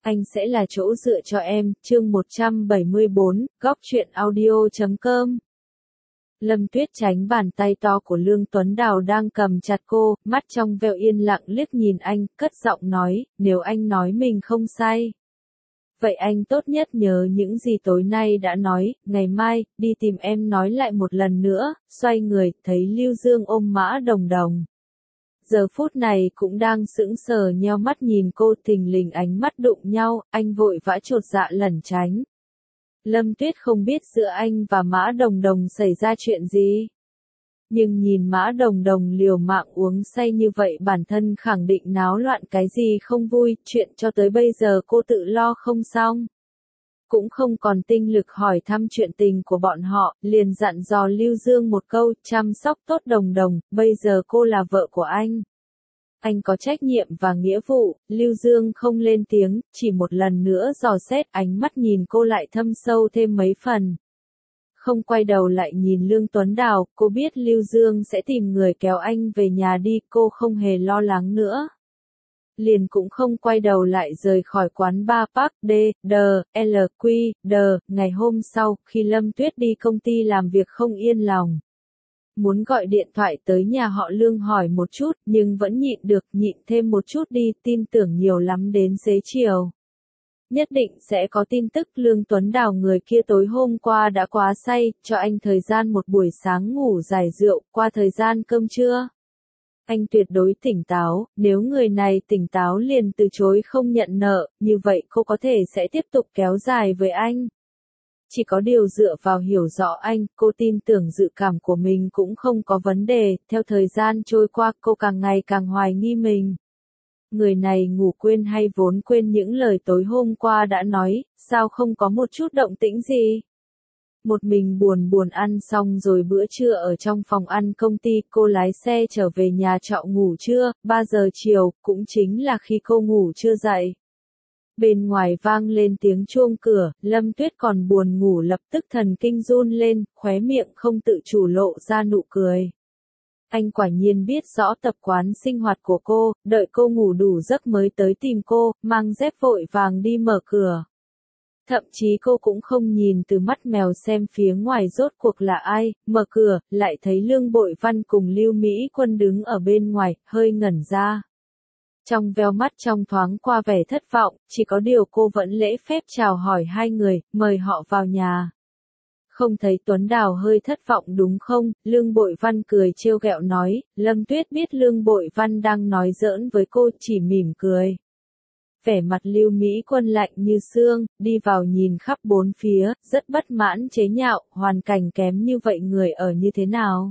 Anh sẽ là chỗ dựa cho em, chương 174, góc truyện audio.com. Lâm Tuyết tránh bàn tay to của Lương Tuấn Đào đang cầm chặt cô, mắt trong veo yên lặng liếc nhìn anh, cất giọng nói, nếu anh nói mình không sai. Vậy anh tốt nhất nhớ những gì tối nay đã nói, ngày mai, đi tìm em nói lại một lần nữa, xoay người, thấy Lưu Dương ôm Mã Đồng Đồng. Giờ phút này cũng đang sững sờ nheo mắt nhìn cô, thình lình ánh mắt đụng nhau, anh vội vã chột dạ lẩn tránh. Lâm Tuyết không biết giữa anh và Mã Đồng Đồng xảy ra chuyện gì. Nhưng nhìn Mã Đồng Đồng liều mạng uống say như vậy bản thân khẳng định náo loạn cái gì không vui, chuyện cho tới bây giờ cô tự lo không xong. Cũng không còn tinh lực hỏi thăm chuyện tình của bọn họ, liền dặn dò Lưu Dương một câu, chăm sóc tốt Đồng Đồng, bây giờ cô là vợ của anh. Anh có trách nhiệm và nghĩa vụ. Lưu Dương không lên tiếng, chỉ một lần nữa dò xét, ánh mắt nhìn cô lại thâm sâu thêm mấy phần. Không quay đầu lại nhìn Lương Tuấn Đào, cô biết Lưu Dương sẽ tìm người kéo anh về nhà đi, cô không hề lo lắng nữa. Liền cũng không quay đầu lại rời khỏi quán bar Park D.L.Q.D. Ngày hôm sau, khi Lâm Tuyết đi công ty làm việc không yên lòng. Muốn gọi điện thoại tới nhà họ Lương hỏi một chút, nhưng vẫn nhịn được, nhịn thêm một chút đi, tin tưởng nhiều lắm đến xế chiều. Nhất định sẽ có tin tức. Lương Tuấn Đào người kia tối hôm qua đã quá say, cho anh thời gian một buổi sáng ngủ giải rượu, qua thời gian cơm trưa. Anh tuyệt đối tỉnh táo, nếu người này tỉnh táo liền từ chối không nhận nợ, như vậy cô có thể sẽ tiếp tục kéo dài với anh. Chỉ có điều dựa vào hiểu rõ anh, cô tin tưởng dự cảm của mình cũng không có vấn đề, theo thời gian trôi qua cô càng ngày càng hoài nghi mình. Người này ngủ quên hay vốn quên những lời tối hôm qua đã nói, sao không có một chút động tĩnh gì? Một mình buồn buồn ăn xong rồi bữa trưa ở trong phòng ăn công ty, cô lái xe trở về nhà trọ ngủ trưa, 3 giờ chiều, cũng chính là khi cô ngủ chưa dậy. Bên ngoài vang lên tiếng chuông cửa, Lâm Tuyết còn buồn ngủ lập tức thần kinh run lên, khóe miệng không tự chủ lộ ra nụ cười. Anh quả nhiên biết rõ tập quán sinh hoạt của cô, đợi cô ngủ đủ giấc mới tới tìm cô, mang dép vội vàng đi mở cửa. Thậm chí cô cũng không nhìn từ mắt mèo xem phía ngoài rốt cuộc là ai, mở cửa, lại thấy Lương Bội Văn cùng Lưu Mỹ Quân đứng ở bên ngoài, hơi ngẩn ra. Trong veo mắt trong thoáng qua vẻ thất vọng, chỉ có điều cô vẫn lễ phép chào hỏi hai người, mời họ vào nhà. Không thấy Tuấn Đào hơi thất vọng đúng không? Lương Bội Văn cười trêu ghẹo nói, Lâm Tuyết biết Lương Bội Văn đang nói giỡn với cô, chỉ mỉm cười. Vẻ mặt Lưu Mỹ Quân lạnh như xương, đi vào nhìn khắp bốn phía, rất bất mãn chế nhạo, hoàn cảnh kém như vậy người ở như thế nào?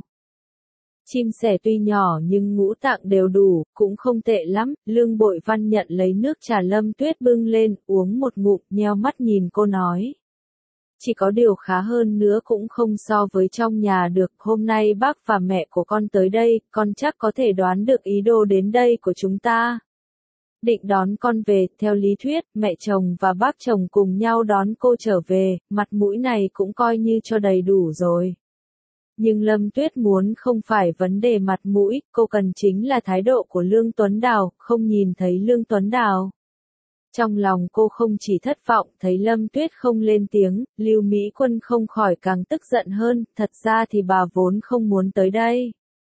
Chim sẻ tuy nhỏ nhưng ngũ tạng đều đủ, cũng không tệ lắm. Lương Bội Văn nhận lấy nước trà Lâm Tuyết bưng lên, uống một ngụm, nheo mắt nhìn cô nói. Chỉ có điều khá hơn nữa cũng không so với trong nhà được, hôm nay bác và mẹ của con tới đây, con chắc có thể đoán được ý đồ đến đây của chúng ta. Định đón con về, theo lý thuyết, mẹ chồng và bác chồng cùng nhau đón cô trở về, mặt mũi này cũng coi như cho đầy đủ rồi. Nhưng Lâm Tuyết muốn không phải vấn đề mặt mũi, cô cần chính là thái độ của Lương Tuấn Đào, không nhìn thấy Lương Tuấn Đào. Trong lòng cô không chỉ thất vọng, thấy Lâm Tuyết không lên tiếng, Lưu Mỹ Quân không khỏi càng tức giận hơn, thật ra thì bà vốn không muốn tới đây.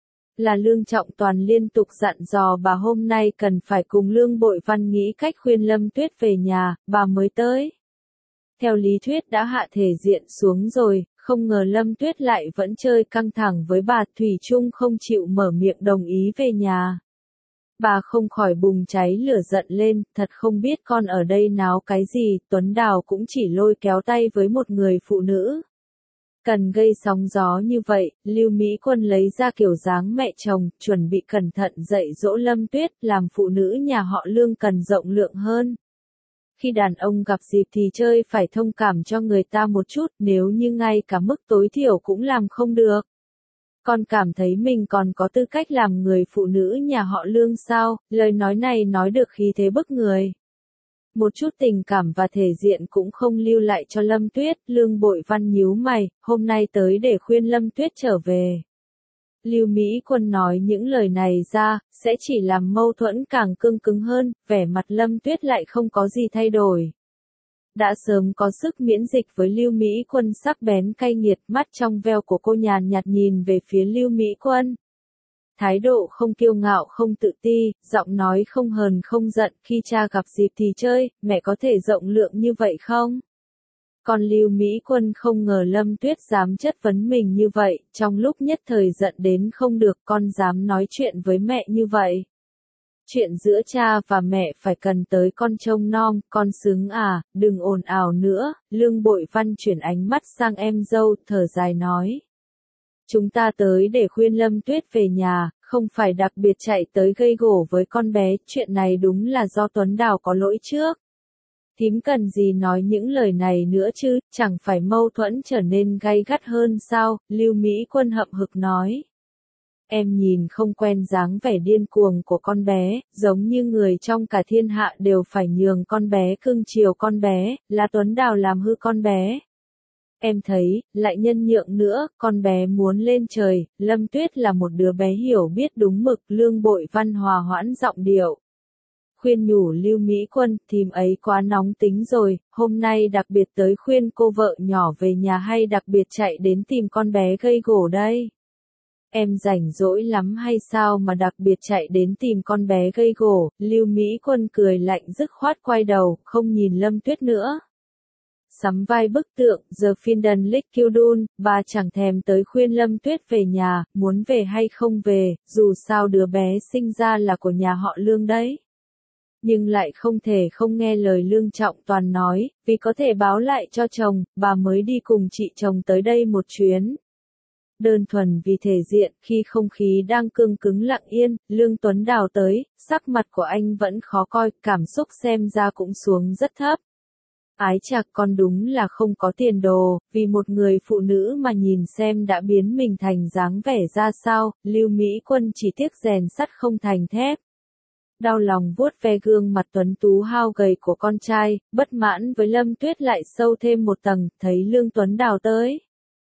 Là Lương Trọng Toàn liên tục dặn dò bà hôm nay cần phải cùng Lương Bội Văn nghĩ cách khuyên Lâm Tuyết về nhà, bà mới tới. Theo lý thuyết đã hạ thể diện xuống rồi, không ngờ Lâm Tuyết lại vẫn chơi căng thẳng với bà, thủy chung không chịu mở miệng đồng ý về nhà. Bà không khỏi bùng cháy lửa giận lên, thật không biết con ở đây náo cái gì, Tuấn Đào cũng chỉ lôi kéo tay với một người phụ nữ. Cần gây sóng gió như vậy, Lưu Mỹ Quân lấy ra kiểu dáng mẹ chồng, chuẩn bị cẩn thận dạy dỗ Lâm Tuyết, làm phụ nữ nhà họ Lương cần rộng lượng hơn. Khi đàn ông gặp dịp thì chơi phải thông cảm cho người ta một chút, nếu như ngay cả mức tối thiểu cũng làm không được. Con cảm thấy mình còn có tư cách làm người phụ nữ nhà họ Lương sao? Lời nói này nói được khí thế bức người. Một chút tình cảm và thể diện cũng không lưu lại cho Lâm Tuyết. Lương Bội Văn nhíu mày, hôm nay tới để khuyên Lâm Tuyết trở về. Lưu Mỹ Quân nói những lời này ra, sẽ chỉ làm mâu thuẫn càng cương cứng hơn, vẻ mặt Lâm Tuyết lại không có gì thay đổi. Đã sớm có sức miễn dịch với Lưu Mỹ Quân sắc bén cay nghiệt, mắt trong veo của cô nhàn nhạt nhìn về phía Lưu Mỹ Quân. Thái độ không kiêu ngạo không tự ti, giọng nói không hờn không giận, khi cha gặp dịp thì chơi, mẹ có thể rộng lượng như vậy không? Còn Lưu Mỹ Quân không ngờ Lâm Tuyết dám chất vấn mình như vậy, trong lúc nhất thời giận đến không được, con dám nói chuyện với mẹ như vậy. Chuyện giữa cha và mẹ phải cần tới con trông nom, con xứng à, đừng ồn ào nữa. Lương Bội Văn chuyển ánh mắt sang em dâu, thở dài nói. Chúng ta tới để khuyên Lâm Tuyết về nhà, không phải đặc biệt chạy tới gây gổ với con bé, chuyện này đúng là do Tuấn Đào có lỗi trước. Thím cần gì nói những lời này nữa chứ, chẳng phải mâu thuẫn trở nên gay gắt hơn sao, Lưu Mỹ Quân hậm hực nói. Em nhìn không quen dáng vẻ điên cuồng của con bé, giống như người trong cả thiên hạ đều phải nhường con bé cưng chiều con bé, là Tuấn Đào làm hư con bé. Em thấy, lại nhân nhượng nữa, con bé muốn lên trời, Lâm Tuyết là một đứa bé hiểu biết đúng mực, Lương Bội Văn hòa hoãn giọng điệu. Khuyên nhủ Lưu Mỹ Quân, thím ấy quá nóng tính rồi, hôm nay đặc biệt tới khuyên cô vợ nhỏ về nhà hay đặc biệt chạy đến tìm con bé gây gổ đây? Em rảnh rỗi lắm hay sao mà đặc biệt chạy đến tìm con bé gây gổ? Lưu Mỹ Quân cười lạnh dứt khoát quay đầu, không nhìn Lâm Tuyết nữa. Sắm vai bức tượng, giờ phiên đần lích kiêu đun, bà chẳng thèm tới khuyên Lâm Tuyết về nhà, muốn về hay không về, dù sao đứa bé sinh ra là của nhà họ Lương đấy. Nhưng lại không thể không nghe lời Lương Trọng Toàn nói, vì có thể báo lại cho chồng, bà mới đi cùng chị chồng tới đây một chuyến. Đơn thuần vì thể diện, khi không khí đang cương cứng lặng yên, Lương Tuấn Đào tới, sắc mặt của anh vẫn khó coi, cảm xúc xem ra cũng xuống rất thấp. Ái chà, con đúng là không có tiền đồ, vì một người phụ nữ mà nhìn xem đã biến mình thành dáng vẻ ra sao, Lưu Mỹ Quân chỉ tiếc rèn sắt không thành thép. Đau lòng vuốt ve gương mặt tuấn tú hao gầy của con trai, bất mãn với Lâm Tuyết lại sâu thêm một tầng, thấy Lương Tuấn Đào tới.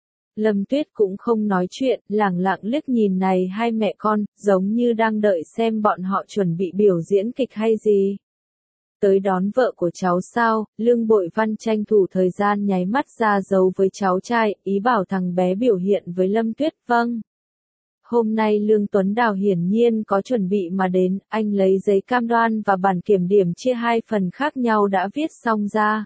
Lâm Tuyết cũng không nói chuyện, lẳng lặng liếc nhìn này hai mẹ con, giống như đang đợi xem bọn họ chuẩn bị biểu diễn kịch hay gì. Tới đón vợ của cháu sao, Lương Bội Văn tranh thủ thời gian nháy mắt ra dấu với cháu trai, ý bảo thằng bé biểu hiện với Lâm Tuyết, vâng. Hôm nay Lương Tuấn Đào hiển nhiên có chuẩn bị mà đến, anh lấy giấy cam đoan và bản kiểm điểm chia hai phần khác nhau đã viết xong ra.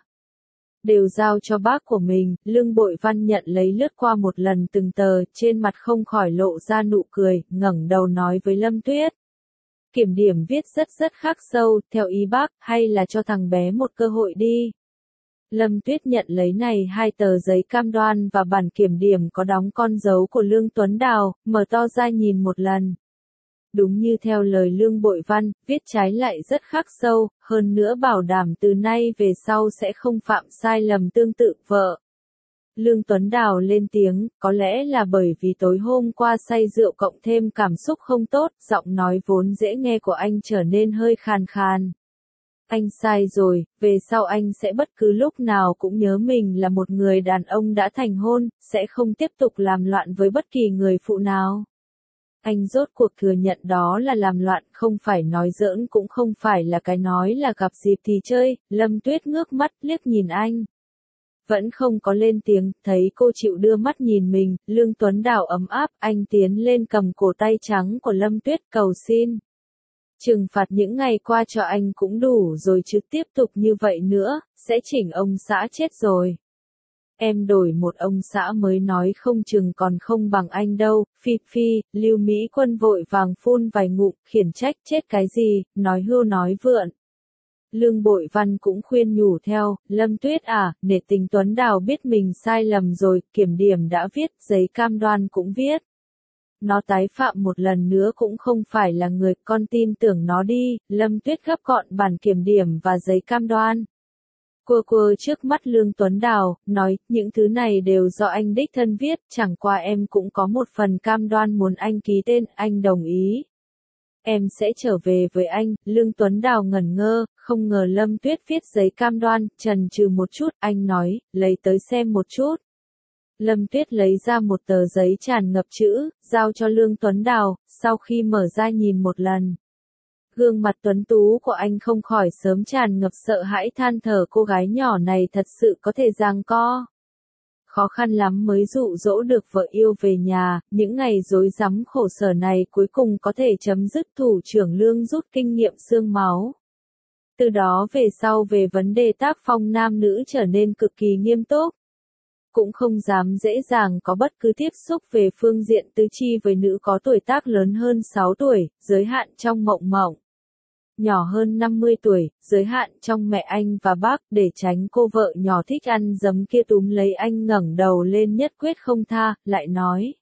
Đều giao cho bác của mình, Lương Bội Văn nhận lấy lướt qua một lần từng tờ, trên mặt không khỏi lộ ra nụ cười, ngẩng đầu nói với Lâm Tuyết. Kiểm điểm viết rất khắc sâu, theo ý bác, hay là cho thằng bé một cơ hội đi. Lâm Tuyết nhận lấy này hai tờ giấy cam đoan và bản kiểm điểm có đóng con dấu của Lương Tuấn Đào, mở to ra nhìn một lần. Đúng như theo lời Lương Bội Văn, viết trái lại rất khắc sâu, hơn nữa bảo đảm từ nay về sau sẽ không phạm sai lầm tương tự vợ. Lương Tuấn Đào lên tiếng, có lẽ là bởi vì tối hôm qua say rượu cộng thêm cảm xúc không tốt, giọng nói vốn dễ nghe của anh trở nên hơi khàn khàn. Anh sai rồi, về sau anh sẽ bất cứ lúc nào cũng nhớ mình là một người đàn ông đã thành hôn, sẽ không tiếp tục làm loạn với bất kỳ người phụ nào. Anh rốt cuộc thừa nhận đó là làm loạn, không phải nói giỡn cũng không phải là cái nói là gặp dịp thì chơi, Lâm Tuyết ngước mắt liếc nhìn anh. Vẫn không có lên tiếng, thấy cô chịu đưa mắt nhìn mình, Lương Tuấn Đào ấm áp, anh tiến lên cầm cổ tay trắng của Lâm Tuyết cầu xin. Trừng phạt những ngày qua cho anh cũng đủ rồi chứ tiếp tục như vậy nữa, sẽ chỉnh ông xã chết rồi. Em đổi một ông xã mới nói không chừng còn không bằng anh đâu, phi, Lưu Mỹ Quân vội vàng phun vài ngụm, khiển trách chết cái gì, nói hưu nói vượn. Lương Bội Văn cũng khuyên nhủ theo, Lâm Tuyết à, nể tình Tuấn Đào biết mình sai lầm rồi, kiểm điểm đã viết, giấy cam đoan cũng viết. Nó tái phạm một lần nữa cũng không phải là người, con tin tưởng nó đi, Lâm Tuyết gấp gọn bản kiểm điểm và giấy cam đoan. Quơ trước mắt Lương Tuấn Đào, nói, những thứ này đều do anh đích thân viết, chẳng qua em cũng có một phần cam đoan muốn anh ký tên, anh đồng ý. Em sẽ trở về với anh, Lương Tuấn Đào ngẩn ngơ, không ngờ Lâm Tuyết viết giấy cam đoan, chần chừ một chút, anh nói, lấy tới xem một chút. Lâm Tuyết lấy ra một tờ giấy tràn ngập chữ, giao cho Lương Tuấn Đào, sau khi mở ra nhìn một lần. Gương mặt tuấn tú của anh không khỏi sớm tràn ngập sợ hãi, than thở cô gái nhỏ này thật sự có thể giằng co. Khó khăn lắm mới dụ dỗ được vợ yêu về nhà, những ngày rối rắm khổ sở này cuối cùng có thể chấm dứt. Thủ trưởng Lương rút kinh nghiệm xương máu. Từ đó về sau về vấn đề tác phong nam nữ trở nên cực kỳ nghiêm túc. Cũng không dám dễ dàng có bất cứ tiếp xúc về phương diện tứ chi với nữ có tuổi tác lớn hơn 6 tuổi, giới hạn trong Mộng Mộng. Nhỏ hơn 50 tuổi, giới hạn trong mẹ anh và bác, để tránh cô vợ nhỏ thích ăn dấm kia túm lấy anh ngẩng đầu lên nhất quyết không tha, lại nói.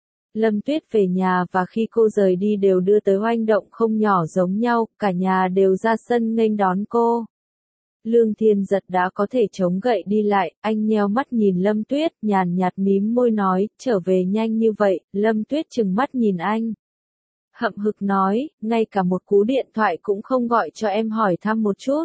Lâm Tuyết về nhà và khi cô rời đi đều đưa tới oanh động không nhỏ giống nhau, cả nhà đều ra sân nghênh đón cô. Lương Thiên Giật đã có thể chống gậy đi lại, anh nheo mắt nhìn Lâm Tuyết, nhàn nhạt mím môi nói, trở về nhanh như vậy. Lâm Tuyết trừng mắt nhìn anh. Hậm hực nói, ngay cả một cú điện thoại cũng không gọi cho em hỏi thăm một chút.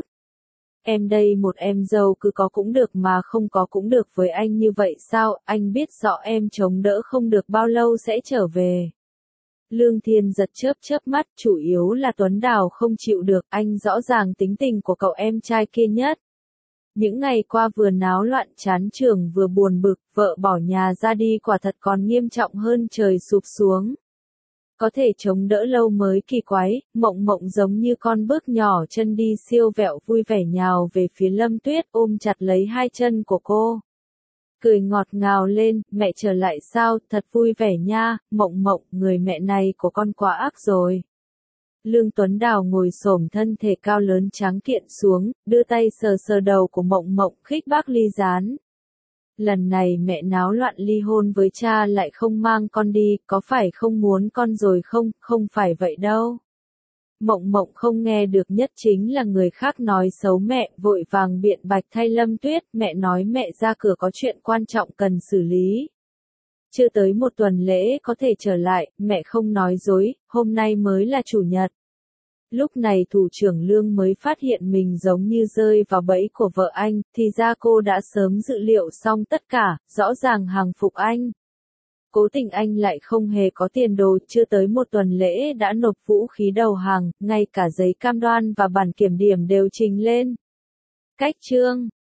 Em đây một em dâu cứ có cũng được mà không có cũng được với anh như vậy sao, anh biết rõ em chống đỡ không được bao lâu sẽ trở về. Lương Thiên Giật chớp mắt, chủ yếu là Tuấn Đào không chịu được, anh rõ ràng tính tình của cậu em trai kia nhất. Những ngày qua vừa náo loạn chán trường vừa buồn bực, vợ bỏ nhà ra đi quả thật còn nghiêm trọng hơn trời sụp xuống. Có thể chống đỡ lâu mới kỳ quái. Mộng Mộng giống như con bước nhỏ chân đi siêu vẹo vui vẻ nhào về phía Lâm Tuyết, ôm chặt lấy hai chân của cô. Cười ngọt ngào lên, mẹ trở lại sao, thật vui vẻ nha. Mộng Mộng, người mẹ này của con quá ác rồi. Lương Tuấn Đào ngồi xổm thân thể cao lớn trắng kiện xuống, đưa tay sờ sờ đầu của Mộng Mộng, khích bác ly gián. Lần này mẹ náo loạn ly hôn với cha lại không mang con đi, có phải không muốn con rồi không? Không phải vậy đâu. Mộng Mộng không nghe được, nhất chính là người khác nói xấu mẹ, vội vàng biện bạch thay Lâm Tuyết, mẹ nói mẹ ra cửa có chuyện quan trọng cần xử lý. Chưa tới một tuần lễ có thể trở lại, mẹ không nói dối, hôm nay mới là chủ nhật. Lúc này thủ trưởng Lương mới phát hiện mình giống như rơi vào bẫy của vợ anh, thì ra cô đã sớm dự liệu xong tất cả, rõ ràng hàng phục anh. Cố tình anh lại không hề có tiền đồ, chưa tới một tuần lễ đã nộp vũ khí đầu hàng, ngay cả giấy cam đoan và bản kiểm điểm đều trình lên. Cách chương